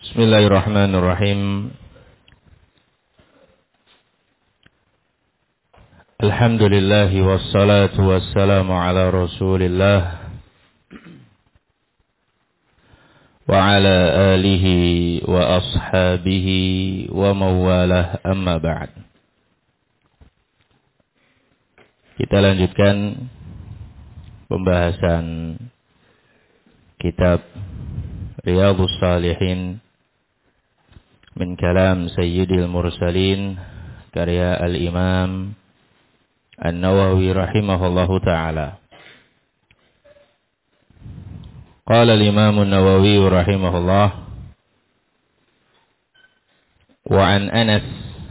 Bismillahirrahmanirrahim. Alhamdulillahi wassalatu wassalamu ala Rasulillah wa ala alihi wa ashabihi wa mawalah, amma ba'd. Kita lanjutkan pembahasan kitab Riyadhus Shalihin min kalam Sayyidil Mursalin karya Al-Imam An-Nawawi rahimahullahu ta'ala. Qala al-Imam An-Nawawi rahimahullah wa an Anas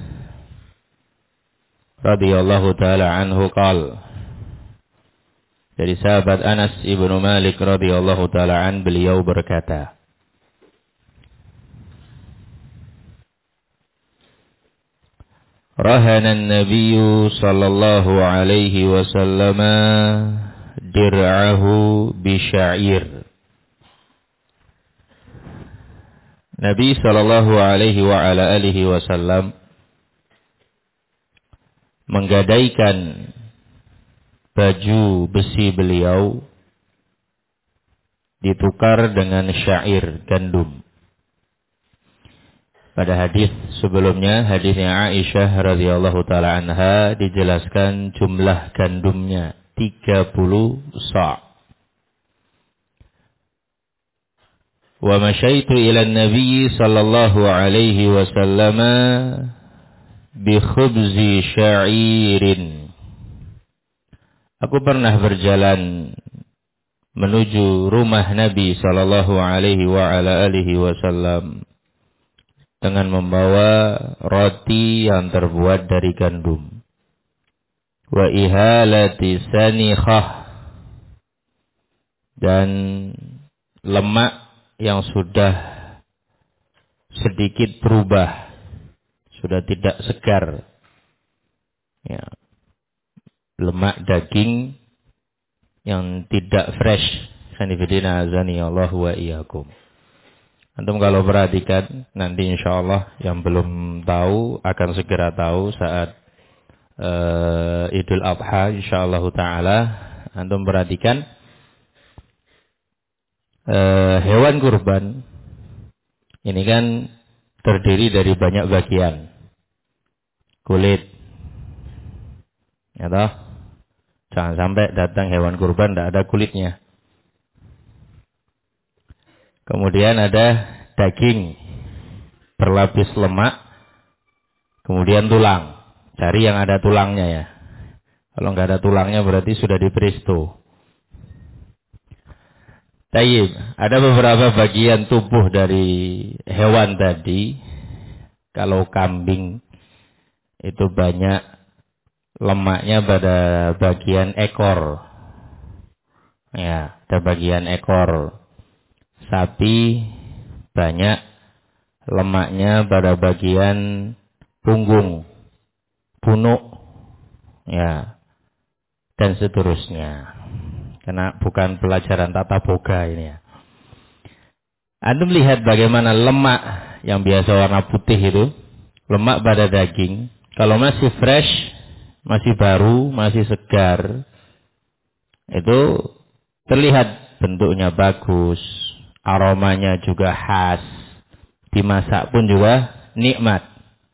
radhiyallahu ta'ala anhu qala, dari sahabat Anas ibnu Malik radhiyallahu ta'ala an, beliau berkata, Rahana an-nabiyyu sallallahu alaihi wasallam dir'ahu bisya'ir. Nabi sallallahu alaihi wa ala alihi wasallam menggadaikan baju besi beliau ditukar dengan syair, gandum. Pada hadis sebelumnya, hadisnya Aisyah radhiyallahu taala anha, dijelaskan jumlah gandumnya 30 sa'. Wa masyaitu ila an-nabiy sallallahu alaihi wasallam bi khubzi sya'irin. Aku pernah berjalan menuju rumah Nabi sallallahu alaihi wa ala alihi wasallam dengan membawa roti yang terbuat dari gandum. Wa ihalati sanikhah, dan lemak yang sudah sedikit berubah, sudah tidak segar. Ya. Lemak daging yang tidak fresh. Sanifidina azani Allah wa iyyakum. Antum kalau perhatikan, nanti insyaallah yang belum tahu akan segera tahu saat Idul Adha insyaallah ta'ala. Antum perhatikan hewan kurban ini kan terdiri dari banyak bagian. Kulit, ya toh? Jangan sampai datang hewan kurban tidak ada kulitnya. Kemudian ada daging berlapis lemak, kemudian tulang. Cari yang ada tulangnya ya. Kalau nggak ada tulangnya berarti sudah dipresto. Tayyib, ada beberapa bagian tubuh dari hewan tadi. Kalau kambing itu banyak lemaknya pada bagian ekor. Ya, ada bagian ekor. Sapi banyak lemaknya pada bagian punggung, punuk, ya, dan seterusnya. Karena bukan pelajaran tata boga ini ya. Antum lihat bagaimana lemak yang biasa warna putih itu, lemak pada daging, kalau masih fresh, masih baru, masih segar, itu terlihat bentuknya bagus. Aromanya juga khas, dimasak pun juga nikmat.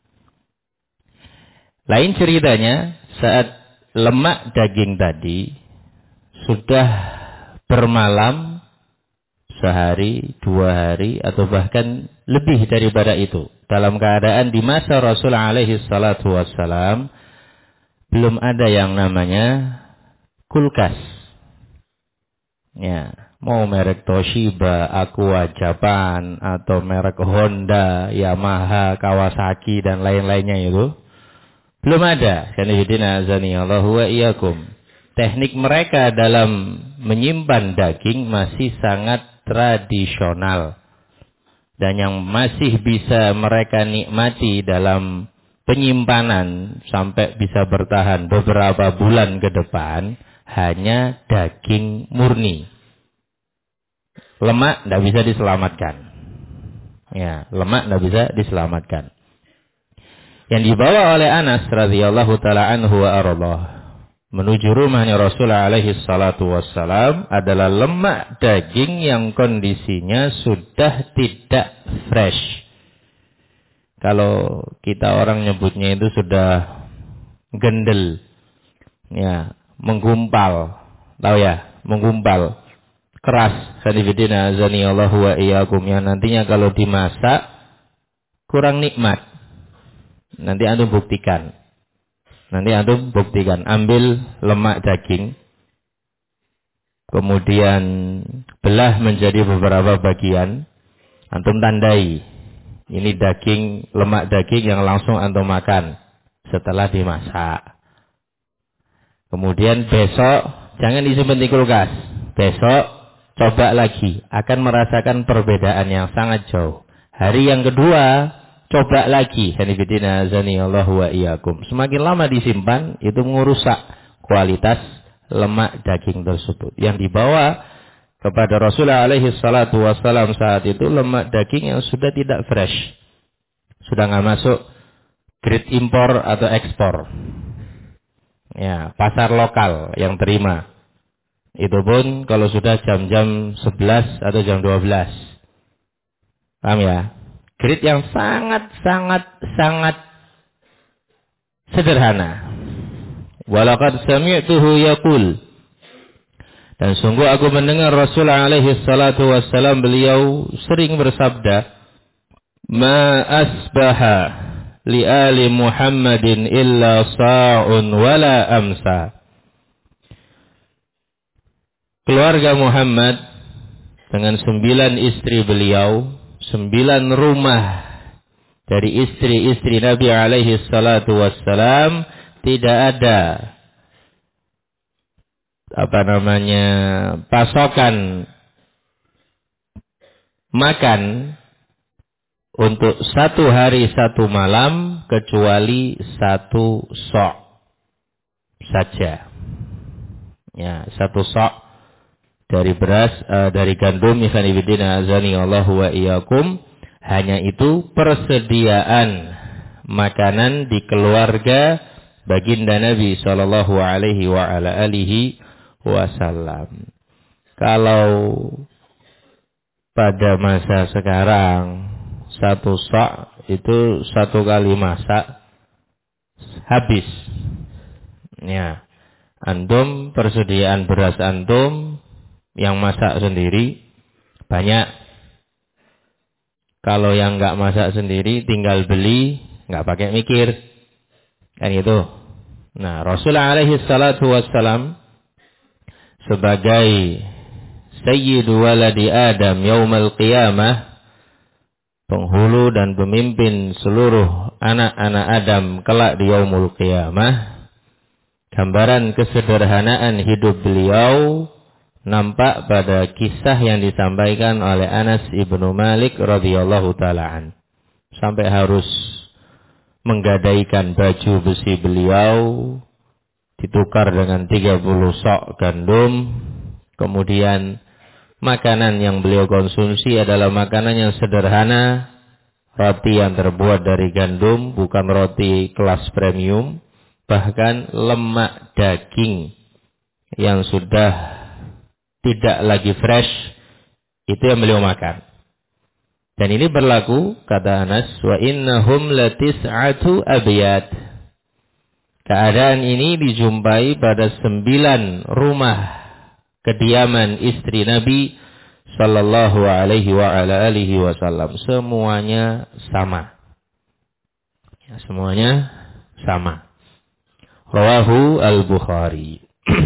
Lain ceritanya saat lemak daging tadi sudah bermalam sehari, 2 hari, atau bahkan lebih daripada itu. Dalam keadaan di masa Rasul alaihi salatu wassalam belum ada yang namanya kulkas. Ya. Mau merek Toshiba, Aqua, Japan, atau merek Honda, Yamaha, Kawasaki, dan lain-lainnya itu belum ada. Kanifidina azani Allahu wa iyyakum. Teknik mereka dalam menyimpan daging masih sangat tradisional. Dan yang masih bisa mereka nikmati dalam penyimpanan sampai bisa bertahan beberapa bulan ke depan hanya daging murni. Lemak tidak bisa diselamatkan. Ya, lemak tidak bisa diselamatkan. Yang dibawa oleh Anas radhiyallahu taala anhu wa ardhah menuju rumahnya Rasulullah alaihi salatu wassalam adalah lemak daging yang kondisinya sudah tidak fresh. Kalau kita orang nyebutnya itu sudah gendel. Ya, menggumpal. Tahu ya? Menggumpal. Keras. Sanifidina azanillahu wa iyyakum, yang nantinya kalau dimasak kurang nikmat. Nanti antum buktikan. Ambil lemak daging, kemudian belah menjadi beberapa bagian, antum tandai. Ini daging, lemak daging yang langsung antum makan setelah dimasak. Kemudian besok jangan disimpan di kulkas. Besok coba lagi, akan merasakan perbedaan yang sangat jauh. Hari yang kedua coba lagi. Hanifidina azani Allah wa iyyakum. Semakin lama disimpan itu merusak kualitas lemak daging tersebut. Yang dibawa kepada Rasulullah alaihi salatu wassalam saat itu lemak daging yang sudah tidak fresh. Sudah nggak masuk grade impor atau ekspor. Ya, pasar lokal yang terima. Itu pun kalau sudah jam-jam 11 atau jam 12. Paham ya? Grade yang sangat sederhana. Walaqad sami'tuhu yaqul. Dan sungguh aku mendengar Rasulullah alaihi salatu wassalam, beliau sering bersabda, "Ma asbaha li ali Muhammadin illa sa'un wala amsa." Keluarga Muhammad dengan 9 istri beliau, 9 rumah dari istri-istri Nabi alaihi salatu wassalam, tidak ada pasokan makan untuk 1 hari 1 malam kecuali 1 sok saja. Ya, 1 sok dari beras, dari gandum, ikhwanifidina azani Allahu wa iyyakum. Hanya itu persediaan makanan di keluarga baginda Nabi sallallahu alaihi wa ala alihi wasallam. Kalau pada masa sekarang 1 sok itu 1 kali masak habis. Ya. Antum persediaan beras antum yang masak sendiri banyak. Kalau yang enggak masak sendiri tinggal beli, enggak pakai mikir. Kan gitu. Nah, Rasulullah alaihi salatu wassalam sebagai sayyidu waladi Adam yaumal qiyamah, penghulu dan pemimpin seluruh anak-anak Adam kelak di yaumul qiyamah, gambaran kesederhanaan hidup beliau nampak pada kisah yang disampaikan oleh Anas ibnu Malik radhiyallahu ta'ala. Sampai harus menggadaikan baju besi beliau ditukar dengan 30 sok gandum. Kemudian makanan yang beliau konsumsi adalah makanan yang sederhana, roti yang terbuat dari gandum, bukan roti kelas premium, bahkan lemak daging yang sudah tidak lagi fresh, itu yang beliau makan. Dan ini berlaku, kata Anas, wa innahum latis'atu abyad. Keadaan ini dijumpai pada 9 rumah kediaman istri Nabi sallallahu alaihi wa ala alihi wasallam. Semuanya sama. Ya, semuanya sama. Rawahu al-Bukhari.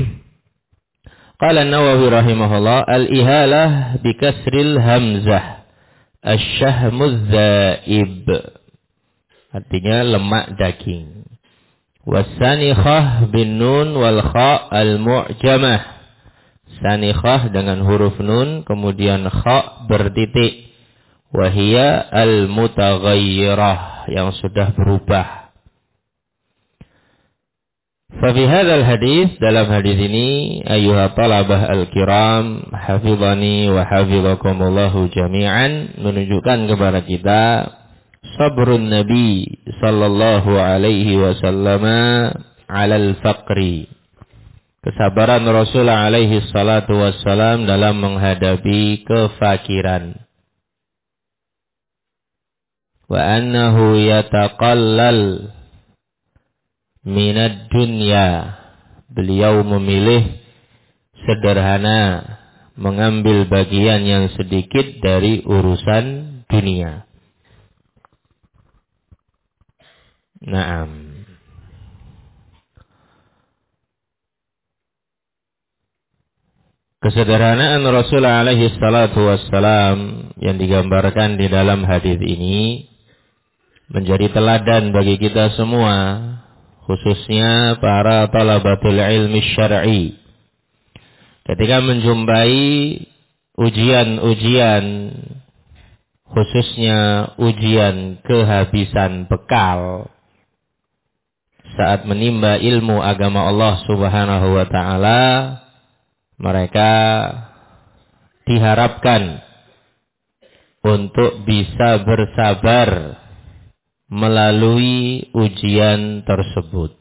Qala an-Nawawi rahimahullah, al-ihalah bikasril hamzah asy-syahmuz zaib. Artinya lemak daging. Wasanikhah bin nun wal kha al-mu'jamah. Sanikhah dengan huruf nun kemudian kha bertitik. Wahia al-mutaghayyirah, yang sudah berubah. Fafi hadzal hadis, dalam hadis ini, ayyuha talabah al-kiram, hafizani wa hafizakumullahu jami'an, menunjukkan kepada kita sabrun Nabi sallallahu alaihi wasallam 'alal faqri. Kesabaran Rasul alaihi salatu wassalam dalam menghadapi kefakiran. Wa annahu yataqallal minad dunya. Beliau memilih sederhana, mengambil bagian yang sedikit dari urusan dunia. Naam. Kesederhanaan Rasul alaihi salatu wassalam yang digambarkan di dalam hadis ini menjadi teladan bagi kita semua, khususnya para talabatul ilmi syar'i. Ketika menjumpai ujian-ujian, khususnya ujian kehabisan bekal, saat menimba ilmu agama Allah Subhanahu wa ta'ala, mereka diharapkan untuk bisa bersabar melalui ujian tersebut.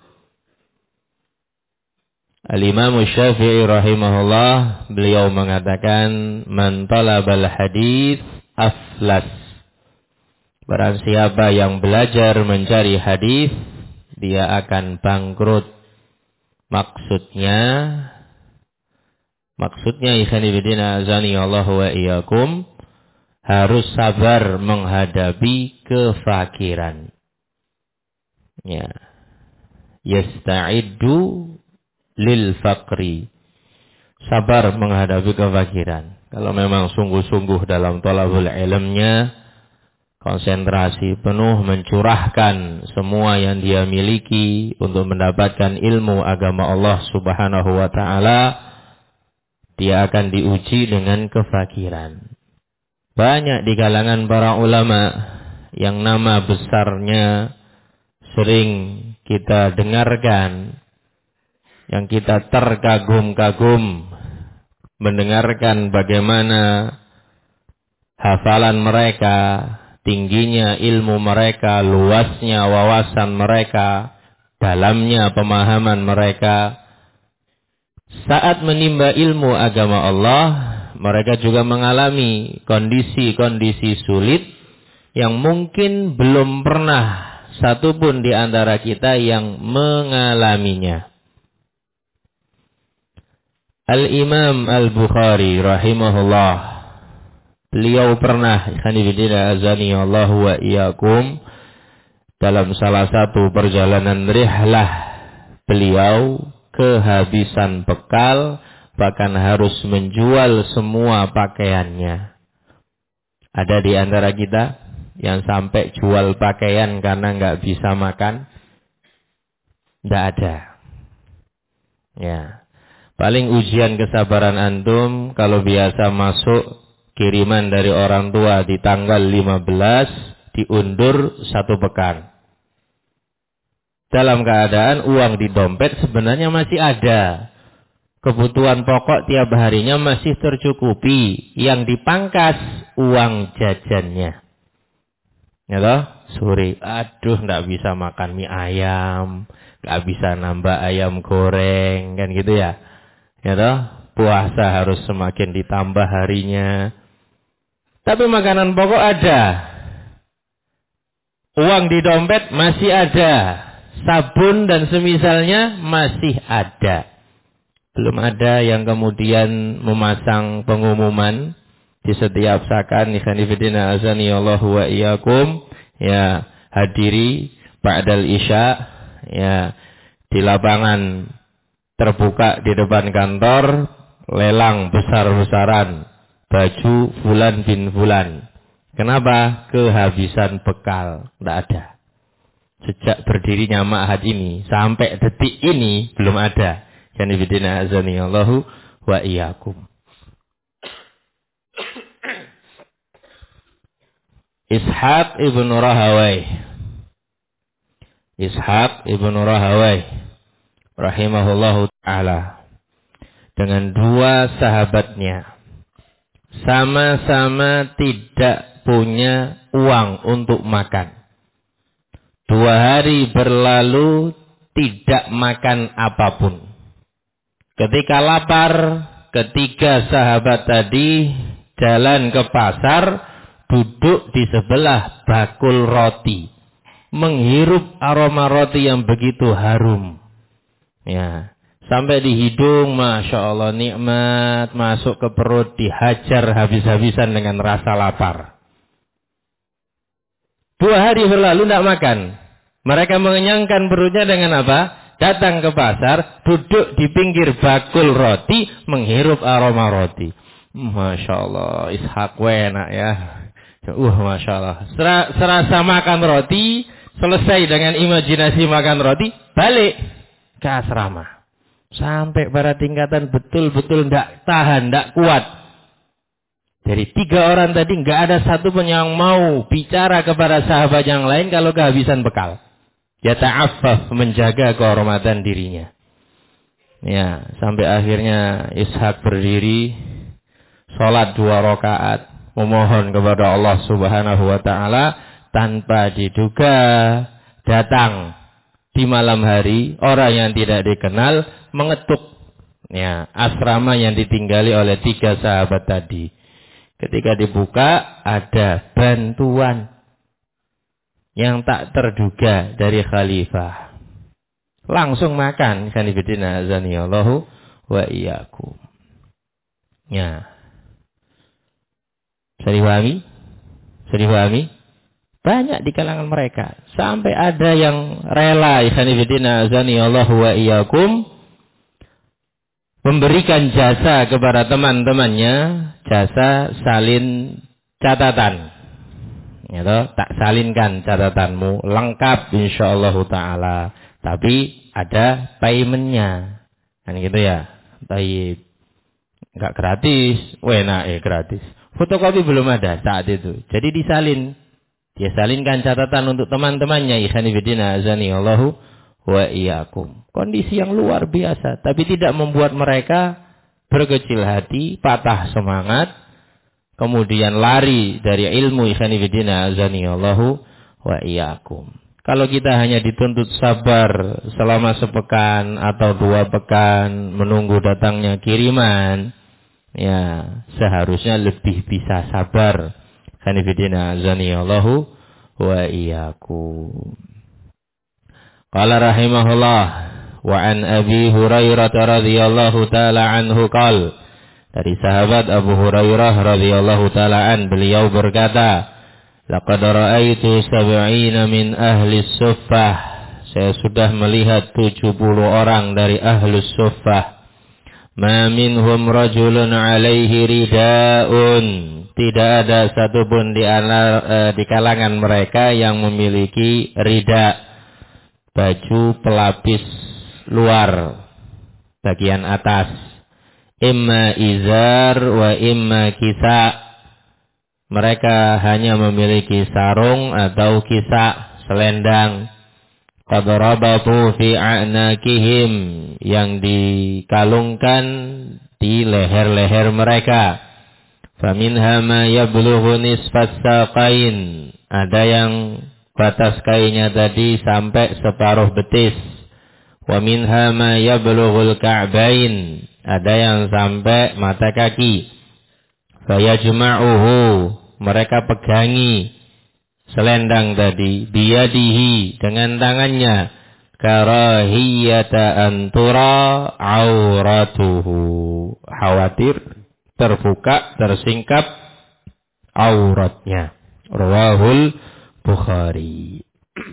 Al-Imam Syafi'i rahimahullah, beliau mengatakan, man talabal hadits aflas. Barang siapa yang belajar mencari hadis, dia akan bangkrut. Maksudnya ikhwan fillah azani Allah wa iyyakum, harus sabar menghadapi kefakiran. Ya. Yasta'iddu lil faqri. Sabar menghadapi kefakiran. Kalau memang sungguh-sungguh dalam thalabul ilmnya, konsentrasi penuh mencurahkan semua yang dia miliki untuk mendapatkan ilmu agama Allah Subhanahu wa ta'ala, dia akan diuji dengan kefakiran. Banyak di kalangan para ulama yang nama besarnya sering kita dengarkan, yang kita terkagum-kagum mendengarkan bagaimana hafalan mereka, tingginya ilmu mereka, luasnya wawasan mereka, dalamnya pemahaman mereka. Saat menimba ilmu agama Allah, mereka juga mengalami kondisi-kondisi sulit yang mungkin belum pernah satupun di antara kita yang mengalaminya. Al-Imam Al-Bukhari rahimahullah, beliau pernah, khanifidina azani Allah wa iyyakum, dalam salah satu perjalanan rihlah beliau kehabisan bekal, bahkan harus menjual semua pakaiannya. Ada di antara kita yang sampai jual pakaian karena nggak bisa makan? Nggak ada. Ya. Paling ujian kesabaran antum kalau biasa masuk kiriman dari orang tua di tanggal 15 diundur 1 pekan. Dalam keadaan uang di dompet sebenarnya masih ada. Kebutuhan pokok tiap harinya masih tercukupi. Yang dipangkas uang jajannya. Ya toh? Sore, aduh nggak bisa makan mie ayam, nggak bisa nambah ayam goreng, kan gitu ya. Ya toh? Puasa harus semakin ditambah harinya. Tapi makanan pokok ada. Uang di dompet masih ada. Sabun dan semisalnya masih ada. Belum ada yang kemudian memasang pengumuman di setiap sakan, ikhwanifidina azani Allah wa iyyakum, ya, hadiri ba'dal isya, ya, di lapangan terbuka di depan kantor, lelang besar-besaran baju fulan bin fulan. Kenapa? Kehabisan bekal. Tidak ada. Sejak berdirinya ma'had ini sampai detik ini belum ada. Janibidina azani Allahu wa iyyakum. Ishaq ibn Rahawai rahimahullahu ta'ala dengan dua sahabatnya. Sama-sama tidak punya uang untuk makan. 2 hari berlalu tidak makan apapun. Ketika lapar, ketiga sahabat tadi jalan ke pasar, duduk di sebelah bakul roti, menghirup aroma roti yang begitu harum. Ya, sampai di hidung, masya Allah nikmat, masuk ke perut, dihajar habis-habisan dengan rasa lapar. 2 hari berlalu tidak makan. Mereka mengenyangkan perutnya dengan apa? Datang ke pasar, duduk di pinggir bakul roti, menghirup aroma roti. Masya Allah, Ishak enak ya. Masya Allah. Serasa makan roti, selesai dengan imajinasi makan roti, balik ke asrama. Sampai pada tingkatan betul-betul tidak tahan, tidak kuat. Dari 3 orang tadi nggak ada satu pun yang mau bicara kepada sahabat yang lain kalau kehabisan bekal. Yata'affaf, menjaga kehormatan dirinya. Ya, sampai akhirnya Ishak berdiri, sholat 2 rakaat, memohon kepada Allah Subhanahu wa ta'ala, tanpa diduga datang di malam hari orang yang tidak dikenal mengetuk ya, asrama yang ditinggali oleh 3 sahabat tadi. Ketika dibuka, ada bantuan yang tak terduga dari khalifah. Langsung makan. Kanifidina azaniyallahu wa iyyakum. Ya. Bisa dipahami? Bisa dipahami? Banyak di kalangan mereka. Sampai ada yang rela. Kanifidina azaniyallahu wa iyyakum. Memberikan jasa kepada teman-temannya. Jasa salin catatan. Ya toh, tak salinkan catatanmu lengkap insyaallah taala, tapi ada paymentnya kan gitu ya. Taib enggak gratis, enak gratis. Fotokopi belum ada saat itu, jadi disalin, dia salinkan catatan untuk teman-temannya. Ikhwanifidina azanillahu wa iyyakum. Kondisi yang luar biasa, tapi tidak membuat mereka berkecil hati, patah semangat, kemudian lari dari ilmu. Ikhwanifidina azanillahu wa iyyakum. Kalau kita hanya dituntut sabar selama sepekan atau 2 pekan menunggu datangnya kiriman, ya seharusnya lebih bisa sabar. Ikhwanifidina azanillahu wa iyyakum. Qala rahimahullah wa an Abi Hurairah radhiyallahu taala anhu qala, dari sahabat Abu Hurairah radhiyallahu taala an, beliau berkata, laqad ra'aitu 70 min ahli suffah, saya sudah melihat 70 orang dari ahli suffah. Ma minhum rajulun alaihi ridaun, tidak ada satupun di kalangan mereka yang memiliki rida, baju pelapis luar bagian atas, imma izar wa imma kisa. Mereka hanya memiliki sarung atau kisa, selendang. Qad rabatu fi a'naqihim, yang dikalungkan di leher-leher mereka. Faminha ma yablughu nisfas saqain, ada yang batas kainnya tadi sampai separuh betis. Wa minha ma yablughul ka'bain, ada yang sampai mata kaki. Fayajma'uhu, mereka pegangi selendang tadi, biyadihi, dengan tangannya, karahiyata antura auratuhu, khawatir terbuka, tersingkap auratnya. Rawahul Bukhari.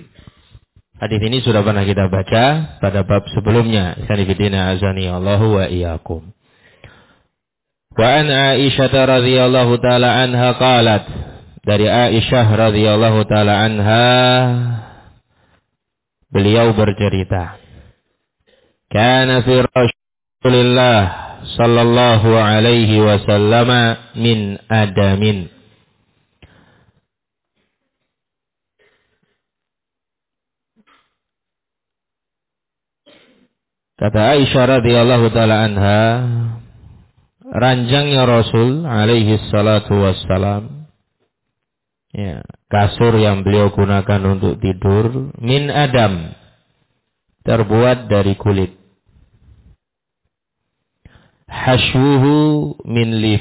Hadis ini sudah pernah kita baca pada bab sebelumnya. Sanifidina azani Allahu wa iyyakum. Wa an Aisyah radhiyallahu taala anha qalat, dari Aisyah radhiyallahu taala anha, beliau bercerita, kana fi Rasulillah sallallahu alaihi wasallam min adamin, Kata Aisyah radhiyallahu taala anha, ranjangnya Rasul alaihi salatu wassalam, ya, kasur yang beliau gunakan untuk tidur, min adam, terbuat dari kulit. Hashwuhu min lif,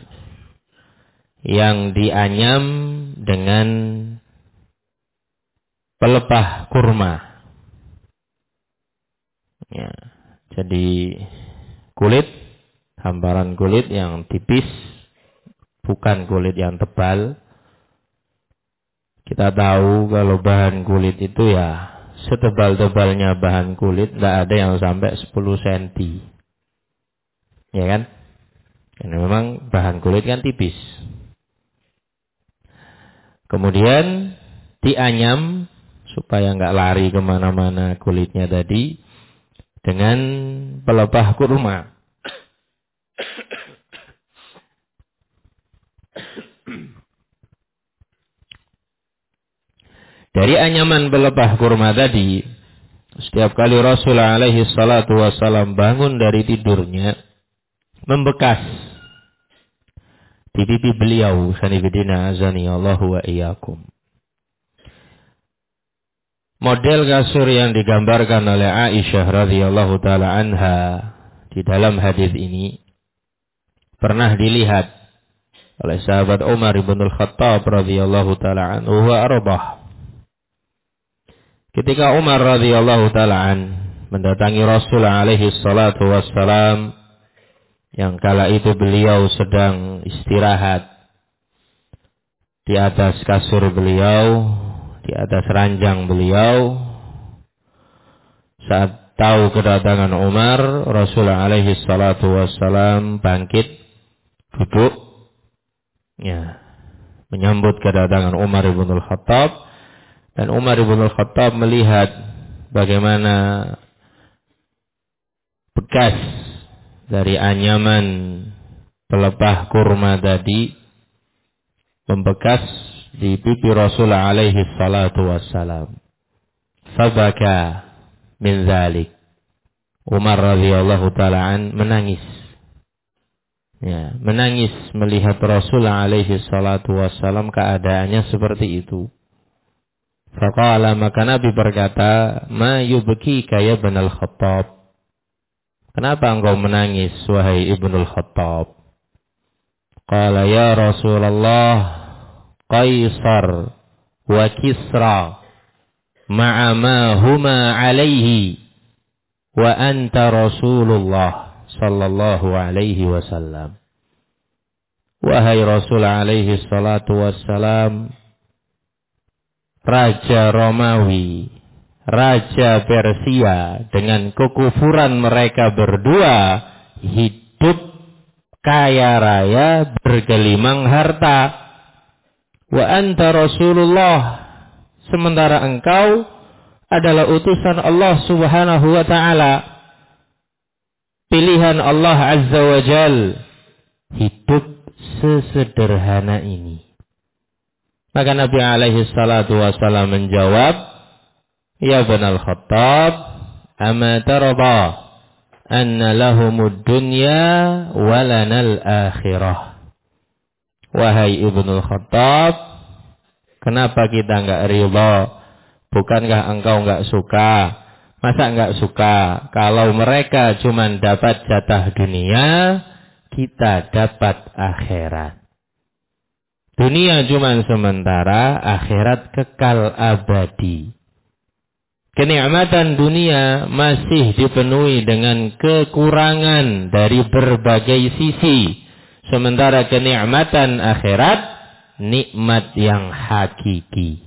yang dianyam dengan pelepah kurma. Ya, jadi kulit, hamparan kulit yang tipis, bukan kulit yang tebal. Kita tahu kalau bahan kulit itu ya setebal-tebalnya bahan kulit, tidak ada yang sampai 10 cm. Ya kan? Karena memang bahan kulit kan tipis. Kemudian dianyam supaya nggak lari kemana-mana kulitnya tadi dengan pelepah kurma. Dari anyaman pelepah kurma tadi, setiap kali Rasulullah alaihi salatu wassalam bangun dari tidurnya, membekas di pipi beliau, sanibidina azani Allahu wa iyyakum. Model kasur yang digambarkan oleh Aisyah radhiyallahu taala anha di dalam hadis ini pernah dilihat oleh sahabat Umar ibn al-Khattab radhiyallahu taala anhu wa arbah. Ketika Umar radhiyallahu taala mendatangi Rasul alaihi salatu wassalam, yang kala itu beliau sedang istirahat di atas kasur beliau, di atas ranjang beliau, saat tahu kedatangan Umar, Rasul alaihi salatu wassalam bangkit, duduk, ya, menyambut kedatangan Umar ibn al-Khattab. Dan Umar ibn al-Khattab melihat bagaimana bekas dari anyaman pelepah kurma tadi membekas di pipi Rasulullah alaihi salatu wassalam. Fabaka min dzalik. Umar radhiyallahu taala menangis. Ya, menangis melihat Rasulullah alaihi salatu wassalam keadaannya seperti itu. Faqala, maka Nabi berkata, ma yubkika ya ibnul Khattab. Kenapa engkau menangis, wahai Ibnul Khattab? Qala ya Rasulullah, Qaisar wa Kisra ma'a ma huma alaihi wa anta Rasulullah sallallahu alaihi wasallam. Wahai Rasul alaihi salatu wassalam, Raja Romawi, Raja Persia dengan kekufuran mereka berdua hidup kaya raya bergelimang harta. Wa anta Rasulullah, sementara engkau adalah utusan Allah subhanahu wa ta'ala, pilihan Allah azza wa jal, hidup sesederhana ini. Maka Nabi alaihi salatu wassalam menjawab, ya ibnul Khattab, ama tarda anna lahumud dunya wa lanal akhirah. Wahai Ibnul Khattab, kenapa kita enggak ridha? Bukankah engkau enggak suka? Masa enggak suka kalau mereka cuma dapat jatah dunia, kita dapat akhirat. Dunia cuma sementara, akhirat kekal abadi. Kenikmatan dunia masih dipenuhi dengan kekurangan dari berbagai sisi. Sementara kenikmatan akhirat, nikmat yang hakiki.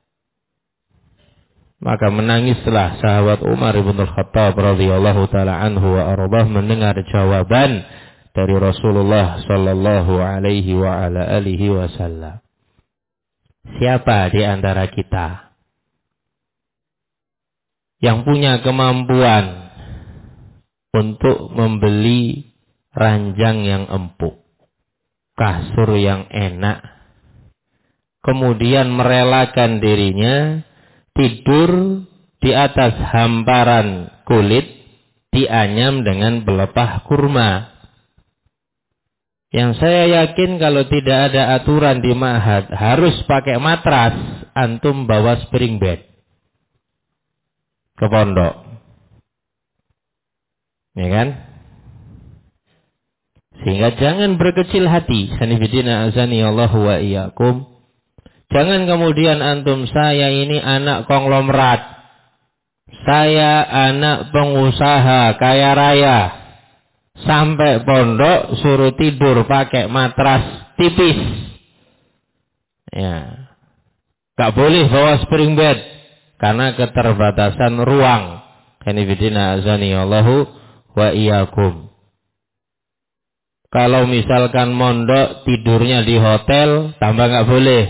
Maka menangislah sahabat Umar ibn al-Khattab radhiyallahu ta'ala anhu wa arbah mendengar jawaban dari Rasulullah sallallahu alaihi wa ala alihi wasallam. Siapa di antara kita yang punya kemampuan untuk membeli ranjang yang empuk, kasur yang enak, kemudian merelakan dirinya tidur di atas hamparan kulit dianyam dengan pelepah kurma. Yang saya yakin kalau tidak ada aturan di ma'had harus pakai matras, antum bawa spring bed ke pondok. Ya kan? Sehingga jangan berkecil hati. Sanifidina azani Allah wa iyyakum. Jangan kemudian antum, saya ini anak konglomerat. Saya anak pengusaha kaya raya. Sampai pondok suruh tidur pakai matras tipis. Ya. Gak boleh bawa spring bed karena keterbatasan ruang. Kanifidina azani Allahu wa iyyakum. Kalau misalkan mondok tidurnya di hotel, tambah gak boleh.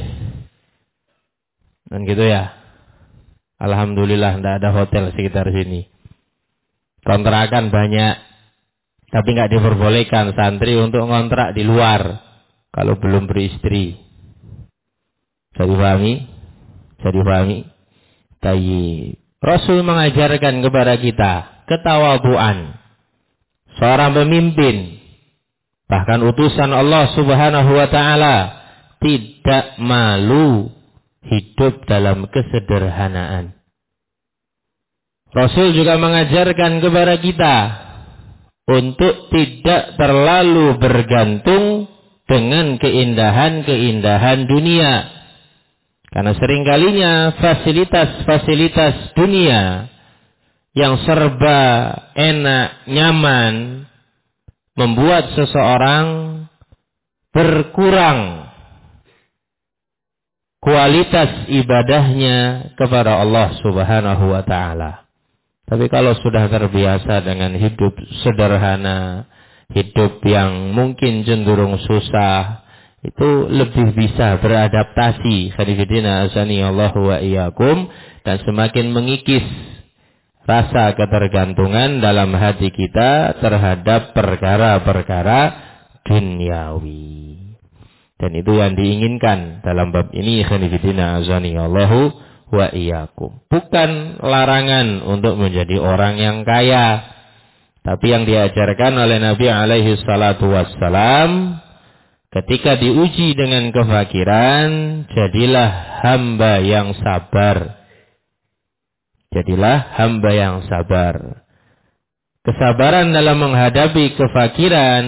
Dan gitu ya. Alhamdulillah tidak ada hotel sekitar sini. Kontrakan banyak, tapi nggak diperbolehkan santri untuk ngontrak di luar kalau belum beristri. Bisa dipahami? Bisa dipahami? Tayyib. Rasul mengajarkan kepada kita ketawaduan. Seorang pemimpin, bahkan utusan Allah Subhanahu wa taala, tidak malu hidup dalam kesederhanaan. Rasul juga mengajarkan kepada kita untuk tidak terlalu bergantung dengan keindahan-keindahan dunia. Karena seringkalinya fasilitas-fasilitas dunia yang serba enak, nyaman, membuat seseorang berkurang kualitas ibadahnya kepada Allah Subhanahu wa ta'ala. Tapi kalau sudah terbiasa dengan hidup sederhana, hidup yang mungkin cenderung susah, itu lebih bisa beradaptasi. Khadifidina azani Allah wa iyyakum. Dan semakin mengikis rasa ketergantungan dalam hati kita terhadap perkara-perkara duniawi. Dan itu yang diinginkan dalam bab ini. Khadifidina azani Allah wa iyyakum. Bukan larangan untuk menjadi orang yang kaya, tapi yang diajarkan oleh Nabi alaihi salatu wassalam, ketika diuji dengan kefakiran, jadilah hamba yang sabar. Jadilah hamba yang sabar. Kesabaran dalam menghadapi kefakiran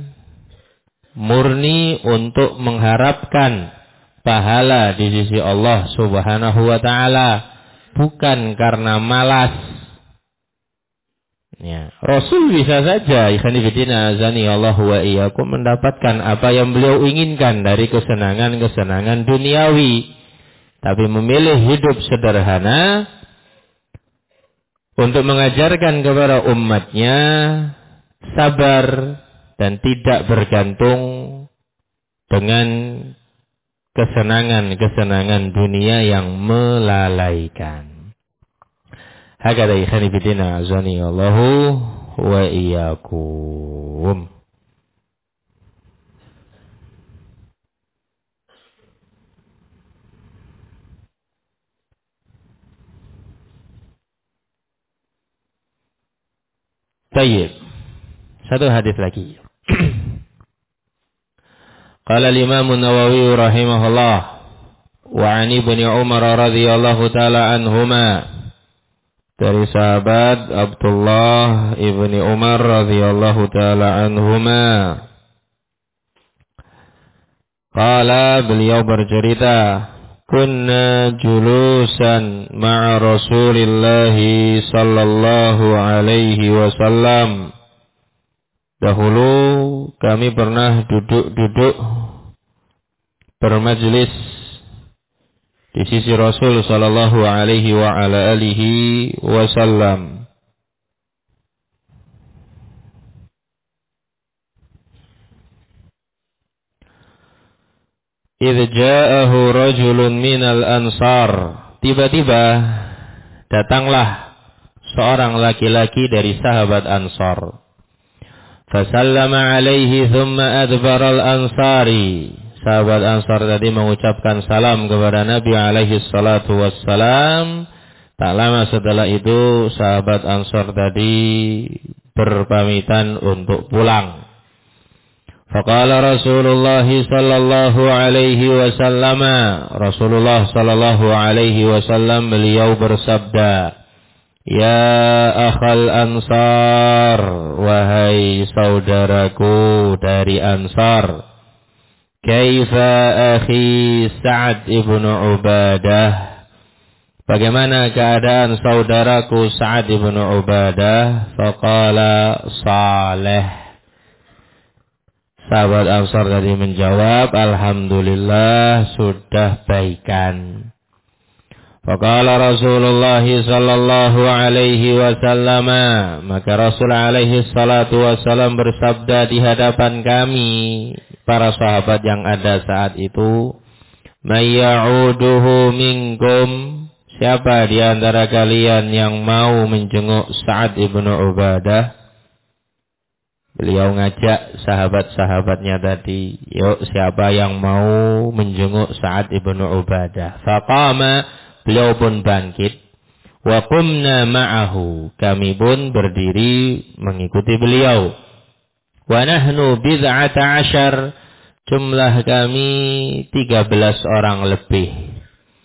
murni untuk mengharapkan pahala di sisi Allah Subhanahu wa ta'ala, bukan karena malas. Ya, Rasul bisa saja ikhwanifidina azani Allah wa iyyakum mendapatkan apa yang beliau inginkan dari kesenangan-kesenangan duniawi, tapi memilih hidup sederhana untuk mengajarkan kepada umatnya sabar dan tidak bergantung dengan kesenangan-kesenangan dunia yang melalaikan. Hakadha ikhwanifidina azani Allahu wa iyyakum. Baik. Satu hadis lagi. Qala al-Imam an-Nawawi rahimahullah wa 'an Ibnu Umar radhiyallahu taala anhuma, dari sahabat Abdullah ibni Umar radhiyallahu taala anhuma, qala, beliau bercerita, kunna julusan ma'a Rasulillah sallallahu alaihi wasallam. Dahulu kami pernah duduk-duduk bermajlis di sisi Rasul sallallahu alaihi wa ala alihi wasallam. Idh ja'ahu rajulun minal ansar. Tiba-tiba datanglah seorang laki-laki dari sahabat Ansar. Fasallama alaihi thumma adbara al-ansari. Sahabat Ansar tadi mengucapkan salam kepada Nabi alaihi salatu wassalam. Tak lama setelah itu sahabat Ansor tadi berpamitan untuk pulang. Faqala Rasulullah sallallahu alaihi wasallam, Rasulullah sallallahu alaihi wasallam beliau bersabda, "Ya akhal Ansar, wahai saudaraku dari Ansar, kaifa akhi Sa'ad ibn Ubadah? Bagaimana keadaan saudaraku Sa'ad ibn Ubadah?" Faqala salih. Sahabat Ansar tadi menjawab, "Alhamdulillah, sudah baikan." Faqala Rasulullah sallallahu alaihi wasallam, maka Rasul alaihi salatu wasallam bersabda di hadapan kami, para sahabat yang ada saat itu, "May ya'uduhu minkum?" Siapa di antara kalian yang mau menjenguk Sa'ad ibn Ubadah? Beliau ngajak sahabat-sahabatnya tadi, yuk siapa yang mau menjenguk Sa'ad ibn Ubadah? Faqama, beliau pun bangkit. Wa qumna ma'ahu, kami pun berdiri mengikuti beliau. Wa nahnu bid'ata asyar, jumlah kami 13 orang lebih.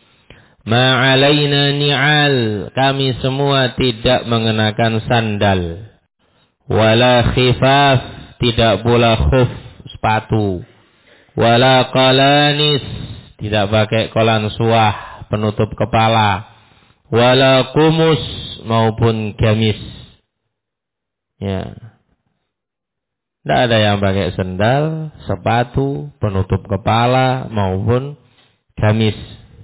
Ma'alaina ni'al, kami semua tidak mengenakan sandal. Wala khifaf, tidak pula khuf, sepatu. Wala qalanis, tidak pakai kolan suah, penutup kepala. Wala kumus, maupun gamis. Ya. Tidak ada yang pakai sandal, sepatu, penutup kepala, maupun gamis.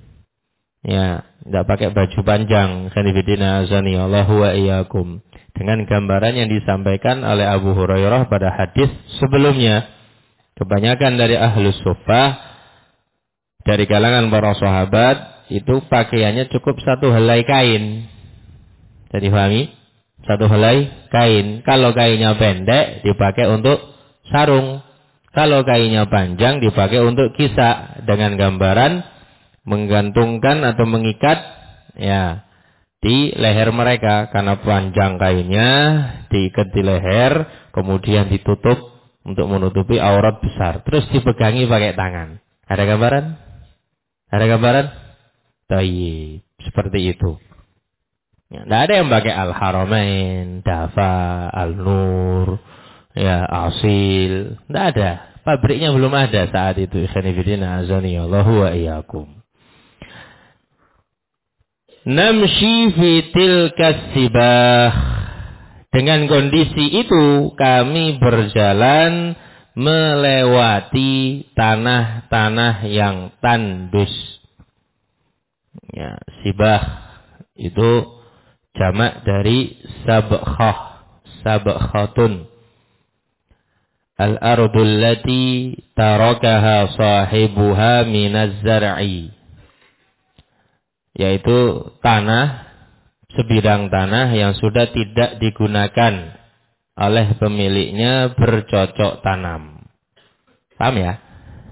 Ya, tidak pakai baju panjang. Khanifidina azani Allahu wa iyyakum. Dengan gambaran yang disampaikan oleh Abu Hurairah pada hadis sebelumnya. Kebanyakan dari ahlus suffah, dari kalangan para sahabat, itu pakaiannya cukup satu helai kain. Jadi pahami? Satu helai kain. Kalau kainnya pendek, dipakai untuk sarung. Kalau kainnya panjang, dipakai untuk kisah. Dengan gambaran menggantungkan atau mengikat ya di leher mereka, karena panjang kainnya diikat di leher, kemudian ditutup untuk menutupi aurat besar, terus dipegangi pakai tangan. Ada gambaran? Ada gambaran? Tayyib, seperti itu. Ya, tidak ada yang pakai Al-Haramain, Dafa, Al-Nur, ya Asil, tidak ada. Pabriknya belum ada saat itu. Ikhwanifidina azani Allahu wa iyyakum. Namshi fi tilka sibah. Dengan kondisi itu kami berjalan melewati tanah-tanah yang tandus. Ya, sibah itu jamak dari sabkhah, sabkhatun. Al-ardul lati tarakaha sahibuha minaz zar'i. Yaitu tanah, sebidang tanah yang sudah tidak digunakan oleh pemiliknya bercocok tanam. Paham ya?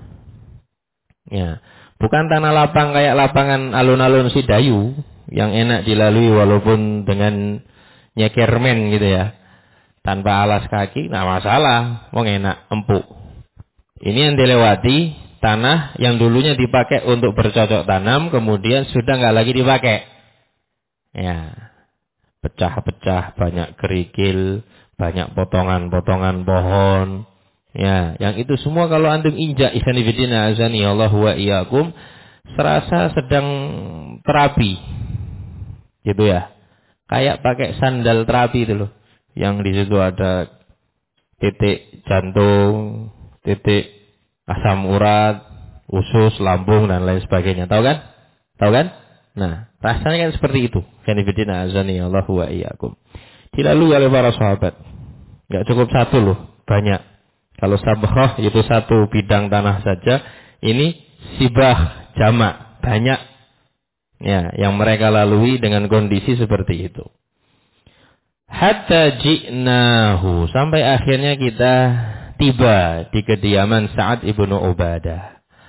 Ya. Bukan tanah lapang kayak lapangan alun-alun Sidayu yang enak dilalui walaupun dengan nyekermen gitu ya. Tanpa alas kaki, nggak masalah, wong enak, empuk. Ini yang dilewati tanah yang dulunya dipakai untuk bercocok tanam, kemudian sudah nggak lagi dipakai. Ya, pecah-pecah, banyak kerikil, banyak potongan-potongan pohon. Ya, yang itu semua kalau antum injak, ikhwanifidina azani Allahu wa iyyakum, serasa sedang terapi. Gitu ya. Kayak pakai sandal terapi itu loh. Yang di situ ada titik jantung, titik asam urat, usus, lambung dan lain sebagainya. Tahu kan? Tahu kan? Nah, rasanya kan seperti itu. Khanifidina azani Allahu wa iyyakum. Dilalui oleh para sahabat. Enggak cukup satu loh, banyak. Kalau sabkhah itu satu bidang tanah saja, ini sibah jamak, banyak. Ya, yang mereka lalui dengan kondisi seperti itu. Hatta ji'nahu, sampai akhirnya kita tiba di kediaman Sa'ad ibnu Ubadah.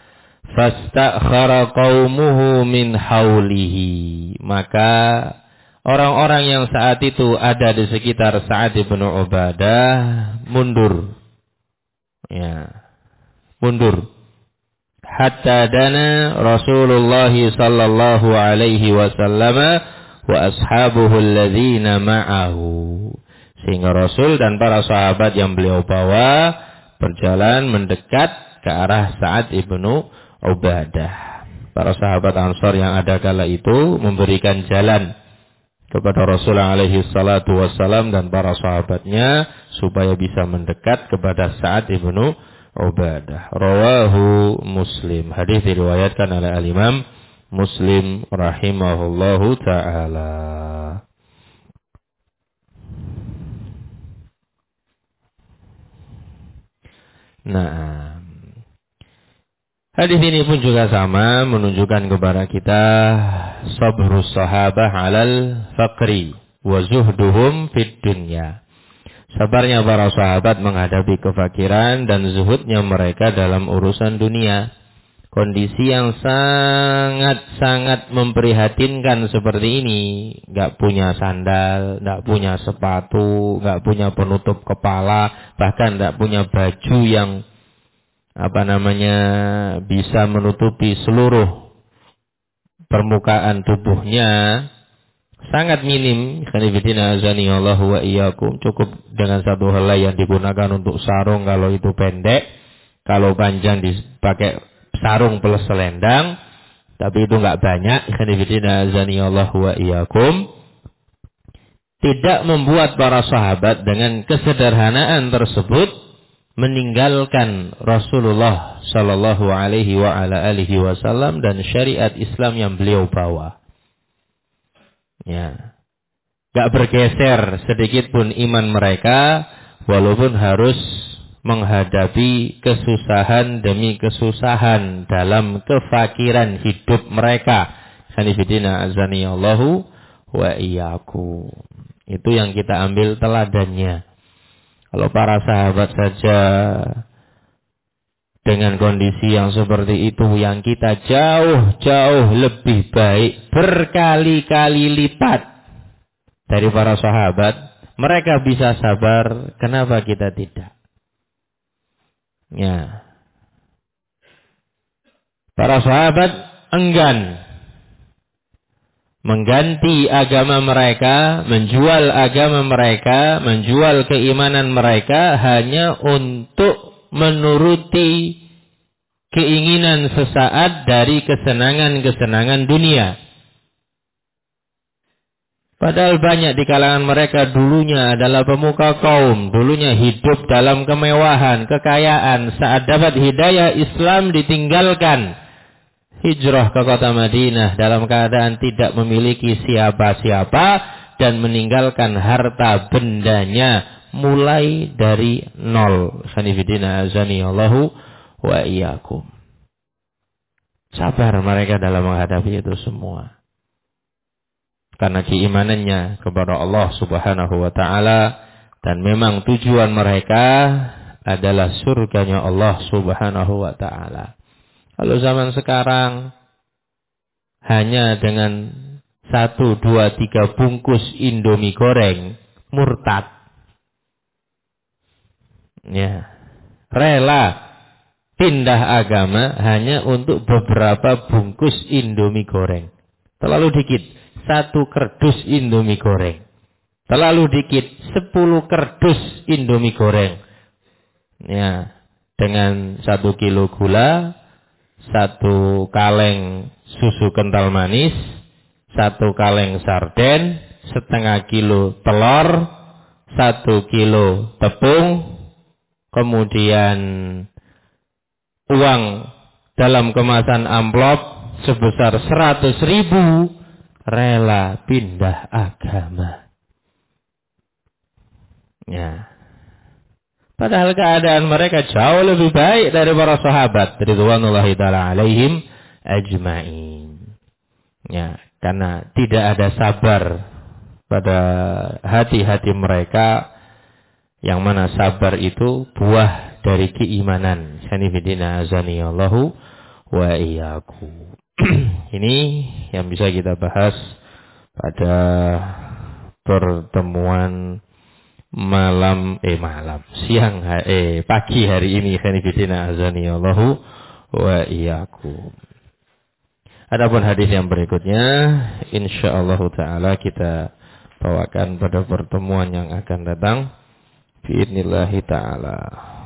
fastakhara qaumuhu min haulihi. Maka orang-orang yang saat itu ada di sekitar Sa'ad bin Ubadah mundur. Ya, mundur. Hatta dana Rasulullah sallallahu alaihi wasallam wa ashabuhu alladzina ma'ahu. Sehingga Rasul dan para sahabat yang beliau bawa berjalan mendekat ke arah Sa'ad ibnu Ubadah. Para sahabat Ansar yang ada kala itu memberikan jalan kepada Rasulullah alaihi salatu wassalam dan para sahabatnya supaya bisa mendekat kepada Sa'ad ibnu Ubadah. Rawahu Muslim. Hadis diriwayatkan oleh al-Imam Muslim rahimahullahu ta'ala. Nah, hadis ini pun juga sama menunjukkan kepada kita sabrus sahabah 'alal faqri wa zuhduhum fid dunya. Sabarnya para sahabat menghadapi kefakiran dan zuhudnya mereka dalam urusan dunia. Kondisi yang sangat-sangat memprihatinkan seperti ini. Gak punya sandal, gak punya sepatu, gak punya penutup kepala, bahkan gak punya baju yang bisa menutupi seluruh permukaan tubuhnya. Sangat minim. Khanifidina azani Allah wa iyyakum. Cukup dengan satu helai yang digunakan untuk sarung kalau itu pendek. Kalau panjang dipakai sarung plus selendang. Tapi itu enggak banyak. Khanifidina azani Allah wa iyyakum. Tidak membuat para sahabat dengan kesederhanaan tersebut meninggalkan Rasulullah sallallahu alaihi wa ala alihi wasallam dan syariat Islam yang beliau bawa. Ya, gak bergeser sedikit pun iman mereka, walaupun harus menghadapi kesusahan demi kesusahan dalam kefakiran hidup mereka. Khanifidina azani Allahu wa iyyakum. Itu yang kita ambil teladannya. Kalau para sahabat saja dengan kondisi yang seperti itu, yang kita jauh-jauh lebih baik berkali-kali lipat dari para sahabat, mereka bisa sabar, kenapa kita tidak? Ya. Para sahabat enggan mengganti agama mereka, menjual agama mereka, menjual keimanan mereka hanya untuk menuruti keinginan sesaat dari kesenangan-kesenangan dunia. Padahal banyak di kalangan mereka dulunya adalah pemuka kaum, dulunya hidup dalam kemewahan, kekayaan. Saat dapat hidayah Islam ditinggalkan, hijrah ke kota Madinah dalam keadaan tidak memiliki siapa-siapa dan meninggalkan harta bendanya mulai dari nol. Khanifidina azani Allahu wa iyyakum. Sabar mereka dalam menghadapi itu semua. Karena keimanannya kepada Allah subhanahu wa ta'ala. Dan memang tujuan mereka adalah surganya Allah subhanahu wa ta'ala. Kalau zaman sekarang hanya dengan 1, 2, 3 bungkus Indomie goreng murtad. Ya, rela pindah agama hanya untuk beberapa bungkus Indomie goreng. Terlalu dikit, 1 kerdus Indomie goreng. Terlalu dikit, 10 kerdus Indomie goreng. Ya, dengan 1 kilo gula, 1 kaleng susu kental manis, 1 kaleng sarden, setengah kilo telur, 1 kilo tepung, kemudian uang dalam kemasan amplop sebesar 100.000, rela pindah agama. Ya. Padahal keadaan mereka jauh lebih baik dari para sahabat ridwanullahi ta'ala alaihim ajma'in. Ya, karena tidak ada sabar pada hati-hati mereka, yang mana sabar itu buah dari keimanan. Sanifidina azani Allahu wa iyyakum. Ini yang bisa kita bahas pada pertemuan pagi hari ini. Khanifidina azani Allahu wa iyyakum. Adapun hadis yang berikutnya insyaallah taala kita bawakan pada pertemuan yang akan datang. Biidznillah taala.